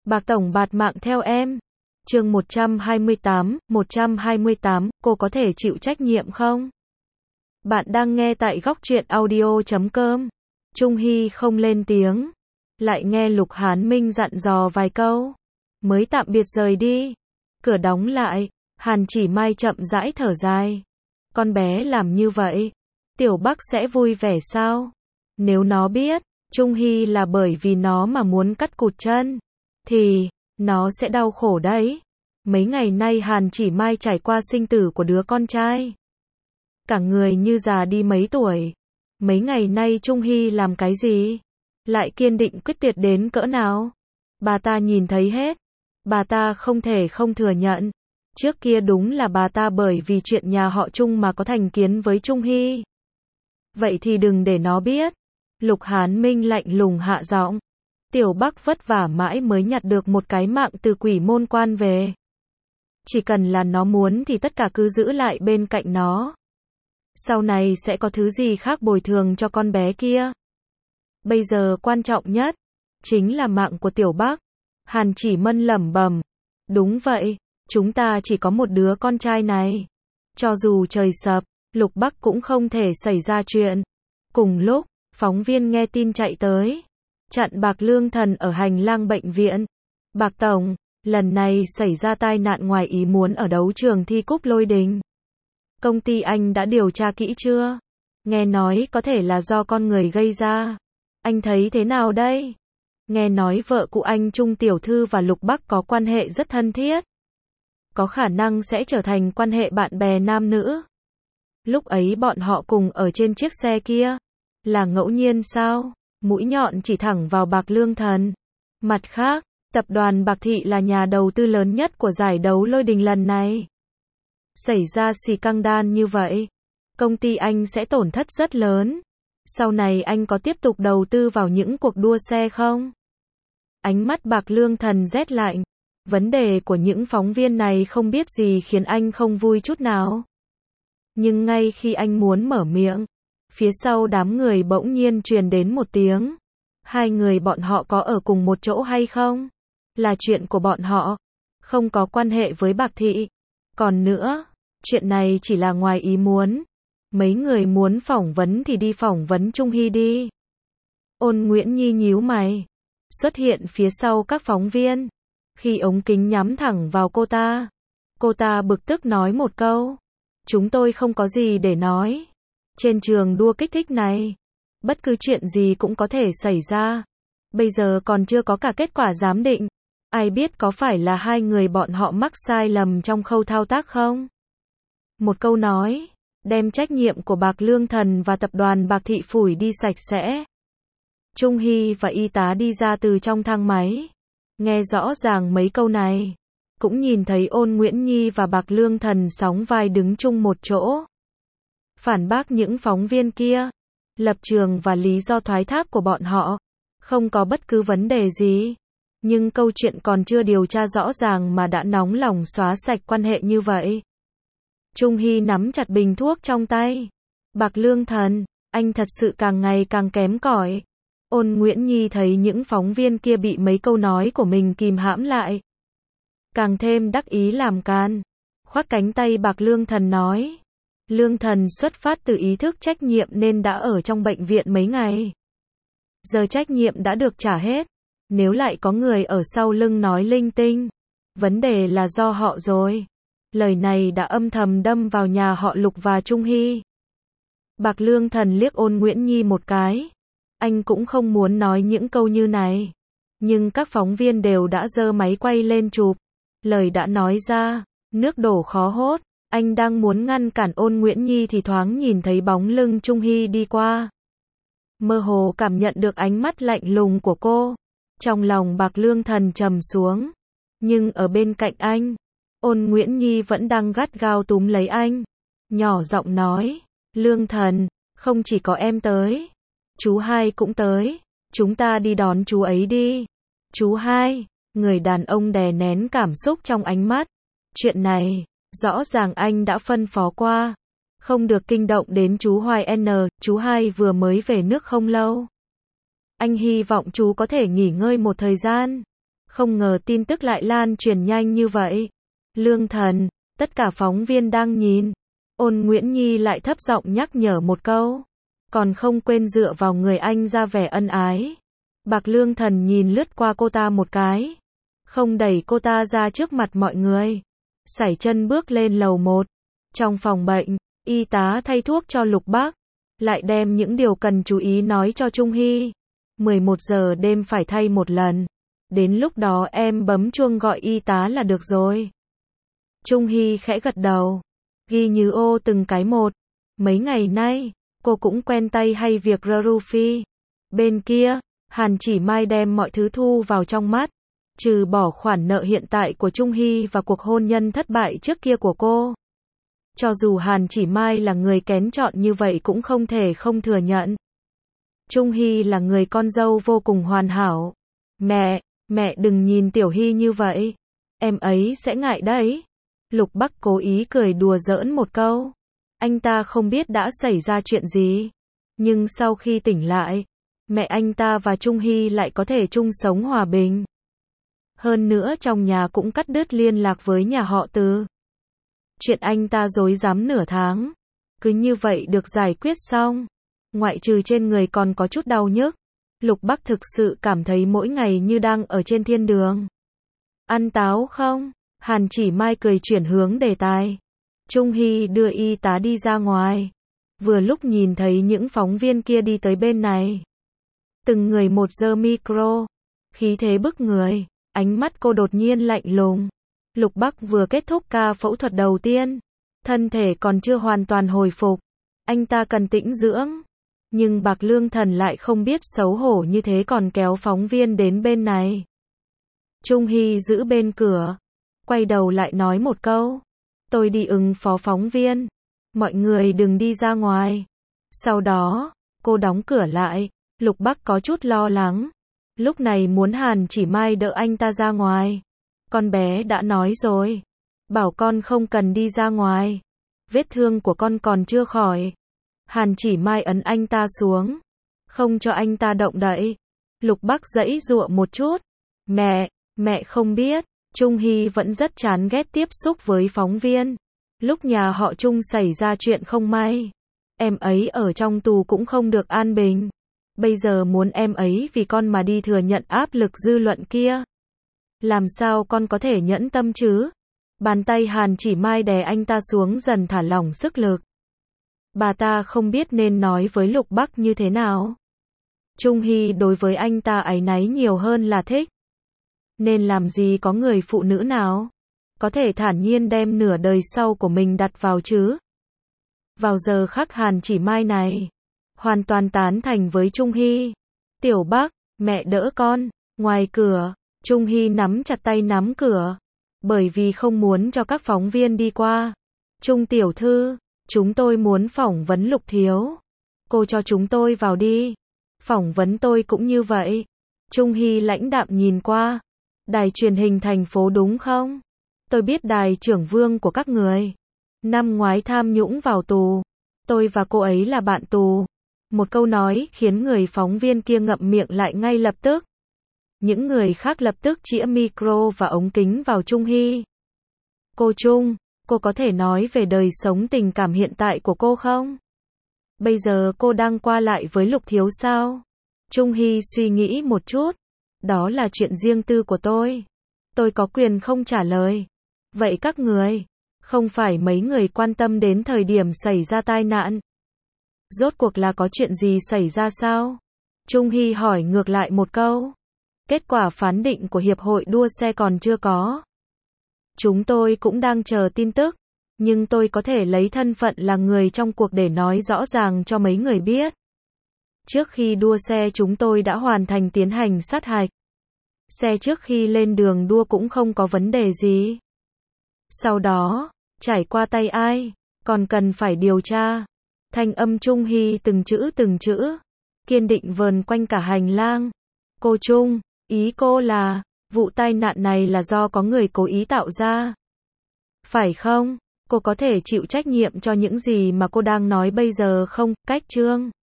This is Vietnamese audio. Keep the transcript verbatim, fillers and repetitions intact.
Bạc tổng bạt mạng theo em. Chương một trăm hai mươi tám, một trăm hai mươi tám, cô có thể chịu trách nhiệm không? Bạn đang nghe tại góc truyện audio chấm com. Trung Hy không lên tiếng, lại nghe Lục Hán Minh dặn dò vài câu, mới tạm biệt rời đi. Cửa đóng lại, Hàn Chỉ Mai chậm rãi thở dài. Con bé làm như vậy, Tiểu Bắc sẽ vui vẻ sao? Nếu nó biết, Trung Hy là bởi vì nó mà muốn cắt cụt chân, thì, nó sẽ đau khổ đấy. Mấy ngày nay Hàn Chỉ Mai trải qua sinh tử của đứa con trai. Cả người như già đi mấy tuổi. Mấy ngày nay Trung Hy làm cái gì? Lại kiên định quyết tuyệt đến cỡ nào? Bà ta nhìn thấy hết. Bà ta không thể không thừa nhận. Trước kia đúng là bà ta bởi vì chuyện nhà họ Trung mà có thành kiến với Trung Hy. Vậy thì đừng để nó biết. Lục Hán Minh lạnh lùng hạ giọng. Tiểu Bắc vất vả mãi mới nhặt được một cái mạng từ quỷ môn quan về. Chỉ cần là nó muốn thì tất cả cứ giữ lại bên cạnh nó. Sau này sẽ có thứ gì khác bồi thường cho con bé kia. Bây giờ quan trọng nhất, chính là mạng của Tiểu Bắc. Hàn Chỉ Mân lẩm bẩm. Đúng vậy, chúng ta chỉ có một đứa con trai này. Cho dù trời sập, Lục Bắc cũng không thể xảy ra chuyện. Cùng lúc, phóng viên nghe tin chạy tới. Chặn Bạc Lương Thần ở hành lang bệnh viện. Bạc tổng, lần này xảy ra tai nạn ngoài ý muốn ở đấu trường thi cúp Lôi Đình. Công ty anh đã điều tra kỹ chưa? Nghe nói có thể là do con người gây ra. Anh thấy thế nào đây? Nghe nói vợ của anh Trung tiểu thư và Lục Bắc có quan hệ rất thân thiết. Có khả năng sẽ trở thành quan hệ bạn bè nam nữ. Lúc ấy bọn họ cùng ở trên chiếc xe kia. Là ngẫu nhiên sao? Mũi nhọn chỉ thẳng vào Bạc Lương Thần. Mặt khác, tập đoàn Bạc Thị là nhà đầu tư lớn nhất của giải đấu Lôi Đình lần này. Xảy ra xì căng đan như vậy, công ty anh sẽ tổn thất rất lớn. Sau này anh có tiếp tục đầu tư vào những cuộc đua xe không? Ánh mắt Bạc Lương Thần rét lạnh. Vấn đề của những phóng viên này không biết gì khiến anh không vui chút nào. Nhưng ngay khi anh muốn mở miệng, phía sau đám người bỗng nhiên truyền đến một tiếng. Hai người bọn họ có ở cùng một chỗ hay không? Là chuyện của bọn họ, không có quan hệ với Bạc Thị. Còn nữa, chuyện này chỉ là ngoài ý muốn. Mấy người muốn phỏng vấn thì đi phỏng vấn Trung Hy đi. Ôn Nguyễn Nhi nhíu mày, xuất hiện phía sau các phóng viên. Khi ống kính nhắm thẳng vào cô ta, cô ta bực tức nói một câu. Chúng tôi không có gì để nói. Trên trường đua kích thích này, bất cứ chuyện gì cũng có thể xảy ra. Bây giờ còn chưa có cả kết quả giám định. Ai biết có phải là hai người bọn họ mắc sai lầm trong khâu thao tác không? Một câu nói, đem trách nhiệm của Bạc Lương Thần và tập đoàn Bạc Thị phủi đi sạch sẽ. Trung Hy và y tá đi ra từ trong thang máy. Nghe rõ ràng mấy câu này. Cũng nhìn thấy Ôn Nguyễn Nhi và Bạc Lương Thần sóng vai đứng chung một chỗ. Phản bác những phóng viên kia. Lập trường và lý do thoái thác của bọn họ. Không có bất cứ vấn đề gì. Nhưng câu chuyện còn chưa điều tra rõ ràng mà đã nóng lòng xóa sạch quan hệ như vậy. Trung Hy nắm chặt bình thuốc trong tay. Bạc Lương Thần, anh thật sự càng ngày càng kém cỏi. Ôn Nguyễn Nhi thấy những phóng viên kia bị mấy câu nói của mình kìm hãm lại. Càng thêm đắc ý làm can. Khoác cánh tay Bạc Lương Thần nói. Lương Thần xuất phát từ ý thức trách nhiệm nên đã ở trong bệnh viện mấy ngày. Giờ trách nhiệm đã được trả hết. Nếu lại có người ở sau lưng nói linh tinh, vấn đề là do họ rồi. Lời này đã âm thầm đâm vào nhà họ Lục và Trung Hy. Bạc Lương Thần liếc Ôn Nguyễn Nhi một cái. Anh cũng không muốn nói những câu như này. Nhưng các phóng viên đều đã giơ máy quay lên chụp. Lời đã nói ra, nước đổ khó hốt. Anh đang muốn ngăn cản Ôn Nguyễn Nhi thì thoáng nhìn thấy bóng lưng Trung Hy đi qua. Mơ hồ cảm nhận được ánh mắt lạnh lùng của cô. Trong lòng Bạc Lương Thần trầm xuống. Nhưng ở bên cạnh anh, Ôn Nguyễn Nhi vẫn đang gắt gao túm lấy anh. Nhỏ giọng nói, Lương Thần, không chỉ có em tới. Chú hai cũng tới. Chúng ta đi đón chú ấy đi. Chú hai, người đàn ông đè nén cảm xúc trong ánh mắt. Chuyện này, rõ ràng anh đã phân phó qua. Không được kinh động đến chú Hoài N, chú hai vừa mới về nước không lâu. Anh hy vọng chú có thể nghỉ ngơi một thời gian. Không ngờ tin tức lại lan truyền nhanh như vậy. Lương Thần, tất cả phóng viên đang nhìn. Ôn Nguyễn Nhi lại thấp giọng nhắc nhở một câu. Còn không quên dựa vào người anh ra vẻ ân ái. Bạc Lương Thần nhìn lướt qua cô ta một cái. Không đẩy cô ta ra trước mặt mọi người. Sải chân bước lên lầu một. Trong phòng bệnh, y tá thay thuốc cho Lục Bác. Lại đem những điều cần chú ý nói cho Trung Hy. mười một giờ đêm phải thay một lần. Đến lúc đó em bấm chuông gọi y tá là được rồi. Trung Hy khẽ gật đầu. Ghi như ô từng cái một. Mấy ngày nay, cô cũng quen tay hay việc Rufi. Bên kia, Hàn Chỉ Mai đem mọi thứ thu vào trong mắt. Trừ bỏ khoản nợ hiện tại của Trung Hy và cuộc hôn nhân thất bại trước kia của cô. Cho dù Hàn Chỉ Mai là người kén chọn như vậy cũng không thể không thừa nhận. Trung Hy là người con dâu vô cùng hoàn hảo. Mẹ, mẹ đừng nhìn Tiểu Hy như vậy. Em ấy sẽ ngại đấy. Lục Bắc cố ý cười đùa giỡn một câu. Anh ta không biết đã xảy ra chuyện gì. Nhưng sau khi tỉnh lại, mẹ anh ta và Trung Hy lại có thể chung sống hòa bình. Hơn nữa trong nhà cũng cắt đứt liên lạc với nhà họ Từ. Chuyện anh ta dối dám nửa tháng. Cứ như vậy được giải quyết xong. Ngoại trừ trên người còn có chút đau nhức. Lục Bắc thực sự cảm thấy mỗi ngày như đang ở trên thiên đường. Ăn táo không? Hàn Chỉ Mai cười chuyển hướng đề tài. Trung Hy đưa y tá đi ra ngoài. Vừa lúc nhìn thấy những phóng viên kia đi tới bên này. Từng người một giơ micro. Khí thế bức người. Ánh mắt cô đột nhiên lạnh lùng. Lục Bắc vừa kết thúc ca phẫu thuật đầu tiên. Thân thể còn chưa hoàn toàn hồi phục. Anh ta cần tĩnh dưỡng. Nhưng Bạc Lương Thần lại không biết xấu hổ như thế còn kéo phóng viên đến bên này. Trung Hy giữ bên cửa. Quay đầu lại nói một câu. Tôi đi ứng phó phóng viên. Mọi người đừng đi ra ngoài. Sau đó, cô đóng cửa lại. Lục Bắc có chút lo lắng. Lúc này muốn Hàn Chỉ Mai đỡ anh ta ra ngoài. Con bé đã nói rồi. Bảo con không cần đi ra ngoài. Vết thương của con còn chưa khỏi. Hàn Chỉ Mai ấn anh ta xuống. Không cho anh ta động đậy. Lục Bắc giãy giụa một chút. Mẹ, mẹ không biết. Trung Hy vẫn rất chán ghét tiếp xúc với phóng viên. Lúc nhà họ Trung xảy ra chuyện không may. Em ấy ở trong tù cũng không được an bình. Bây giờ muốn em ấy vì con mà đi thừa nhận áp lực dư luận kia. Làm sao con có thể nhẫn tâm chứ? Bàn tay Hàn Chỉ Mai đè anh ta xuống dần thả lỏng sức lực. Bà ta không biết nên nói với Lục Bắc như thế nào. Trung Hy đối với anh ta áy náy nhiều hơn là thích. Nên làm gì có người phụ nữ nào có thể thản nhiên đem nửa đời sau của mình đặt vào chứ? Vào giờ khắc Hàn Chỉ Mai này, hoàn toàn tán thành với Trung Hy. Tiểu Bắc, mẹ đỡ con. Ngoài cửa, Trung Hy nắm chặt tay nắm cửa. Bởi vì không muốn cho các phóng viên đi qua. Trung tiểu thư, chúng tôi muốn phỏng vấn Lục thiếu. Cô cho chúng tôi vào đi. Phỏng vấn tôi cũng như vậy. Trung Hy lãnh đạm nhìn qua. Đài truyền hình thành phố đúng không? Tôi biết đài trưởng Vương của các người. Năm ngoái tham nhũng vào tù. Tôi và cô ấy là bạn tù. Một câu nói khiến người phóng viên kia ngậm miệng lại ngay lập tức. Những người khác lập tức chĩa micro và ống kính vào Trung Hy. Cô Trung, cô có thể nói về đời sống tình cảm hiện tại của cô không? Bây giờ cô đang qua lại với Lục thiếu sao? Trung Hy suy nghĩ một chút. Đó là chuyện riêng tư của tôi. Tôi có quyền không trả lời. Vậy các người, không phải mấy người quan tâm đến thời điểm xảy ra tai nạn. Rốt cuộc là có chuyện gì xảy ra sao? Trung Hy hỏi ngược lại một câu. Kết quả phán định của Hiệp hội đua xe còn chưa có. Chúng tôi cũng đang chờ tin tức. Nhưng tôi có thể lấy thân phận là người trong cuộc để nói rõ ràng cho mấy người biết. Trước khi đua xe chúng tôi đã hoàn thành tiến hành sát hạch. Xe trước khi lên đường đua cũng không có vấn đề gì. Sau đó, trải qua tay ai, còn cần phải điều tra. Thanh âm Trung Hy từng chữ từng chữ, kiên định vờn quanh cả hành lang. Cô Trung, ý cô là, vụ tai nạn này là do có người cố ý tạo ra. Phải không? Cô có thể chịu trách nhiệm cho những gì mà cô đang nói bây giờ không? Cách Trương